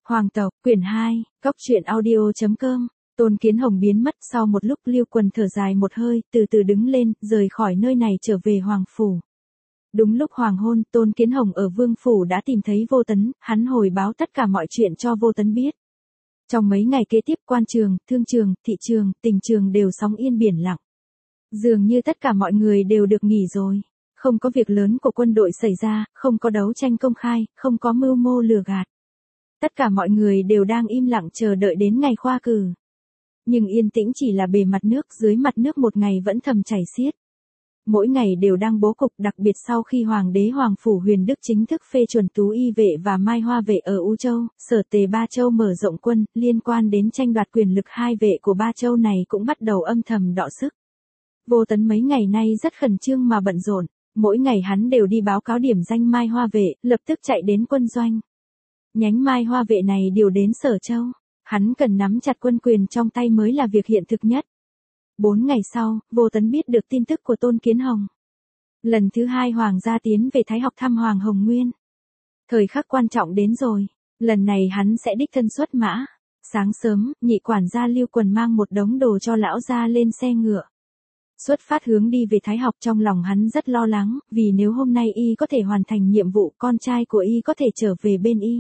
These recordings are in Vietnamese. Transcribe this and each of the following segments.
Hoàng tộc, quyển 2, Cóc truyện audio.com. Tôn Kiến Hồng biến mất sau một lúc, Lưu Quần thở dài một hơi, từ từ đứng lên, rời khỏi nơi này trở về Hoàng phủ. Đúng lúc hoàng hôn, Tôn Kiến Hồng ở Vương phủ đã tìm thấy Vô Tấn, hắn hồi báo tất cả mọi chuyện cho Vô Tấn biết. Trong mấy ngày kế tiếp, quan trường, thương trường, thị trường, tình trường đều sóng yên biển lặng. Dường như tất cả mọi người đều được nghỉ rồi. Không có việc lớn của quân đội xảy ra, không có đấu tranh công khai, không có mưu mô lừa gạt. Tất cả mọi người đều đang im lặng chờ đợi đến ngày khoa cử. Nhưng yên tĩnh chỉ là bề mặt nước, dưới mặt nước một ngày vẫn thầm chảy xiết. Mỗi ngày đều đang bố cục, đặc biệt sau khi Hoàng đế Hoàng phủ Huyền Đức chính thức phê chuẩn Tú Y vệ và Mai Hoa vệ ở U Châu, Sở Tề Ba Châu mở rộng quân, liên quan đến tranh đoạt quyền lực hai vệ của Ba Châu này cũng bắt đầu âm thầm đọ sức. Vô Tấn mấy ngày nay rất khẩn trương mà bận rộn, mỗi ngày hắn đều đi báo cáo điểm danh Mai Hoa vệ, lập tức chạy đến quân doanh. Nhánh Mai Hoa vệ này điều đến Sở Châu, hắn cần nắm chặt quân quyền trong tay mới là việc hiện thực nhất. 4 ngày sau, Vô Tấn biết được tin tức của Tôn Kiến Hồng. Lần thứ 2 Hoàng gia tiến về Thái học thăm Hoàng Hồng Nguyên. Thời khắc quan trọng đến rồi, lần này hắn sẽ đích thân xuất mã. Sáng sớm, nhị quản gia Lưu Quần mang một đống đồ cho lão gia lên xe ngựa. Xuất phát hướng đi về Thái học, trong lòng hắn rất lo lắng, vì nếu hôm nay y có thể hoàn thành nhiệm vụ, con trai của y có thể trở về bên y.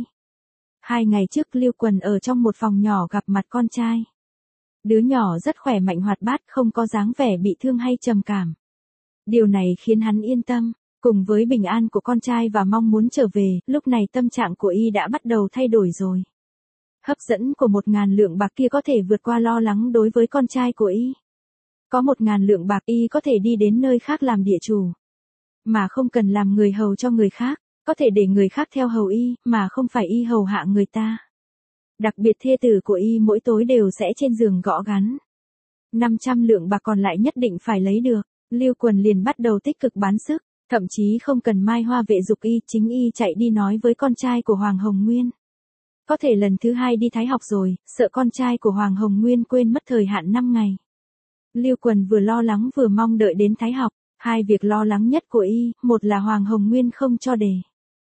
2 ngày trước Lưu Quần ở trong một phòng nhỏ gặp mặt con trai. Đứa nhỏ rất khỏe mạnh hoạt bát, không có dáng vẻ bị thương hay trầm cảm. Điều này khiến hắn yên tâm, cùng với bình an của con trai và mong muốn trở về, lúc này tâm trạng của y đã bắt đầu thay đổi rồi. Hấp dẫn của 1.000 lượng bạc kia có thể vượt qua lo lắng đối với con trai của y. Có 1.000 lượng bạc y có thể đi đến nơi khác làm địa chủ. Mà không cần làm người hầu cho người khác, có thể để người khác theo hầu y, mà không phải y hầu hạ người ta. Đặc biệt thê tử của y mỗi tối đều sẽ trên giường gõ gắn. 500 lượng bạc còn lại nhất định phải lấy được. Lưu Quần liền bắt đầu tích cực bán sức, thậm chí không cần Mai Hoa vệ giục y, chính y chạy đi nói với con trai của Hoàng Hồng Nguyên. Có thể lần thứ 2 đi Thái học rồi, sợ con trai của Hoàng Hồng Nguyên quên mất thời hạn 5 ngày. Lưu Quần vừa lo lắng vừa mong đợi đến Thái học. Hai việc lo lắng nhất của y, một là Hoàng Hồng Nguyên không cho đề.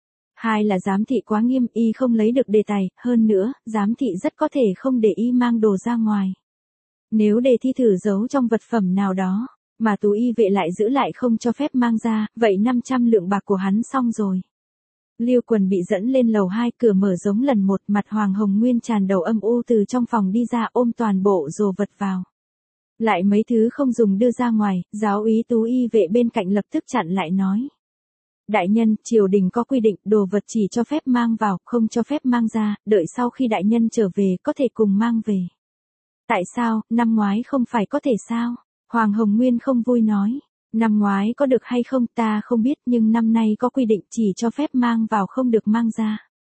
Hai là giám thị quá nghiêm, y không lấy được đề tài, hơn nữa, giám thị rất có thể không để y mang đồ ra ngoài. Nếu đề thi thử giấu trong vật phẩm nào đó, mà Tú Y vệ lại giữ lại không cho phép mang ra, vậy 500 lượng bạc của hắn xong rồi. Lưu Quần bị dẫn lên lầu 2, cửa mở giống lần 1, mặt Hoàng Hồng Nguyên tràn đầu âm u từ trong phòng đi ra, ôm toàn bộ đồ vật vào. Lại mấy thứ không dùng đưa ra ngoài, giáo úy Tú Y vệ bên cạnh lập tức chặn lại nói. Đại nhân, triều đình có quy định, đồ vật chỉ cho phép mang vào, không cho phép mang ra, đợi sau khi đại nhân trở về có thể cùng mang về. Tại sao, năm ngoái không phải có thể sao? Hoàng Hồng Nguyên không vui nói. Năm ngoái có được hay không ta không biết, nhưng năm nay có quy định chỉ cho phép mang vào không được mang ra.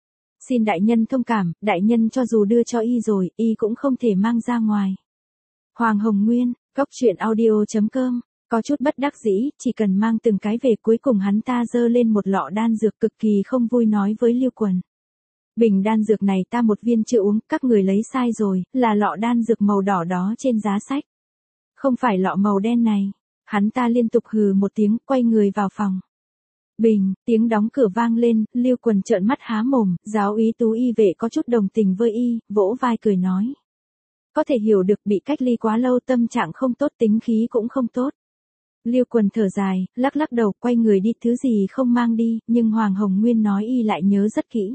Xin đại nhân thông cảm, đại nhân cho dù đưa cho y rồi, y cũng không thể mang ra ngoài. Hoàng Hồng Nguyên, Cóc truyện audio.com. Có chút bất đắc dĩ, chỉ cần mang từng cái về, cuối cùng hắn ta giơ lên một lọ đan dược, cực kỳ không vui nói với Lưu Quần. Bình đan dược này ta một viên chưa uống, các người lấy sai rồi, là lọ đan dược màu đỏ đó trên giá sách. Không phải lọ màu đen này. Hắn ta liên tục hừ một tiếng, quay người vào phòng. Bình, tiếng đóng cửa vang lên, Lưu Quần trợn mắt há mồm, giáo úy Tú Y vệ có chút đồng tình với y, vỗ vai cười nói. Có thể hiểu được, bị cách ly quá lâu tâm trạng không tốt, tính khí cũng không tốt. Lưu Quần thở dài, lắc lắc đầu, quay người đi, thứ gì không mang đi, nhưng Hoàng Hồng Nguyên nói y lại nhớ rất kỹ.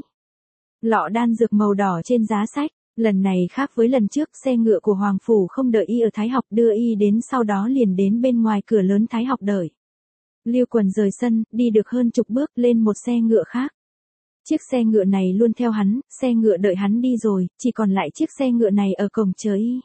Lọ đan dược màu đỏ trên giá sách, lần này khác với lần trước, xe ngựa của Hoàng phủ không đợi y ở Thái học, đưa y đến, sau đó liền đến bên ngoài cửa lớn Thái học đợi. Lưu Quần rời sân, đi được hơn chục bước, lên một xe ngựa khác. Chiếc xe ngựa này luôn theo hắn, xe ngựa đợi hắn đi rồi, chỉ còn lại chiếc xe ngựa này ở cổng chờ y.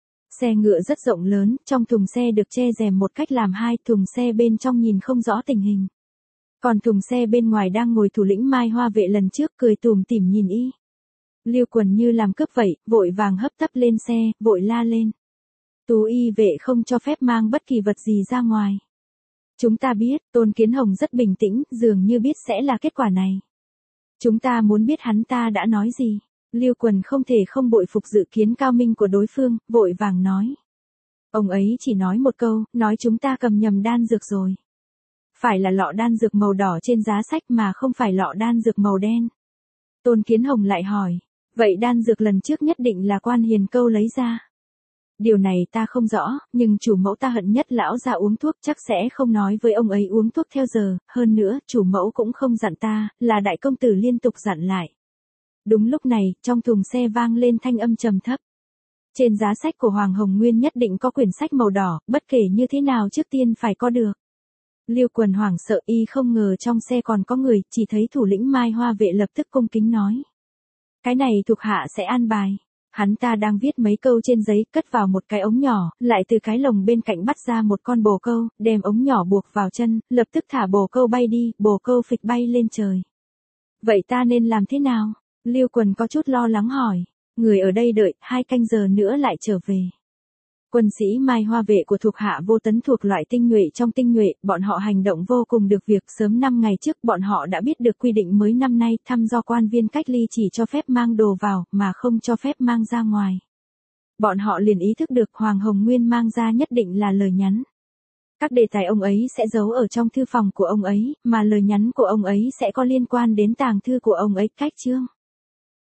Xe ngựa rất rộng lớn, trong thùng xe được che rèm một cách làm hai, thùng xe bên trong nhìn không rõ tình hình. Còn thùng xe bên ngoài đang ngồi thủ lĩnh Mai Hoa vệ lần trước, cười tủm tỉm nhìn y. Lưu Quần như làm cướp vậy, vội vàng hấp tấp lên xe, vội la lên. Tú Y vệ không cho phép mang bất kỳ vật gì ra ngoài. Chúng ta biết, Tôn Kiến Hồng rất bình tĩnh, dường như biết sẽ là kết quả này. Chúng ta muốn biết hắn ta đã nói gì. Lưu Quần không thể không bội phục dự kiến cao minh của đối phương, vội vàng nói. Ông ấy chỉ nói một câu, nói chúng ta cầm nhầm đan dược rồi. Phải là lọ đan dược màu đỏ trên giá sách mà không phải lọ đan dược màu đen. Tôn Kiến Hồng lại hỏi. Vậy đan dược lần trước nhất định là Quan Hiền Câu lấy ra. Điều này ta không rõ, nhưng chủ mẫu ta hận nhất lão già uống thuốc, chắc sẽ không nói với ông ấy uống thuốc theo giờ, hơn nữa, chủ mẫu cũng không dặn ta, là đại công tử liên tục dặn lại. Đúng lúc này, trong thùng xe vang lên thanh âm trầm thấp. Trên giá sách của Hoàng Hồng Nguyên nhất định có quyển sách màu đỏ, bất kể như thế nào trước tiên phải có được. Liêu Quần hoảng sợ, y không ngờ trong xe còn có người, chỉ thấy thủ lĩnh Mai Hoa vệ lập tức cung kính nói. Cái này thuộc hạ sẽ an bài. Hắn ta đang viết mấy câu trên giấy, cất vào một cái ống nhỏ, lại từ cái lồng bên cạnh bắt ra một con bồ câu, đem ống nhỏ buộc vào chân, lập tức thả bồ câu bay đi, bồ câu phịch bay lên trời. Vậy ta nên làm thế nào? Liêu Quần có chút lo lắng hỏi. Người ở đây đợi, 2 canh giờ nữa lại trở về. Quân sĩ Mai Hoa vệ của thuộc hạ Vô Tấn thuộc loại tinh nhuệ trong tinh nhuệ, bọn họ hành động vô cùng được việc. Sớm 5 ngày trước bọn họ đã biết được quy định mới năm nay, thăm do quan viên cách ly chỉ cho phép mang đồ vào, mà không cho phép mang ra ngoài. Bọn họ liền ý thức được Hoàng Hồng Nguyên mang ra nhất định là lời nhắn. Các đề tài ông ấy sẽ giấu ở trong thư phòng của ông ấy, mà lời nhắn của ông ấy sẽ có liên quan đến tàng thư của ông ấy. Cách chương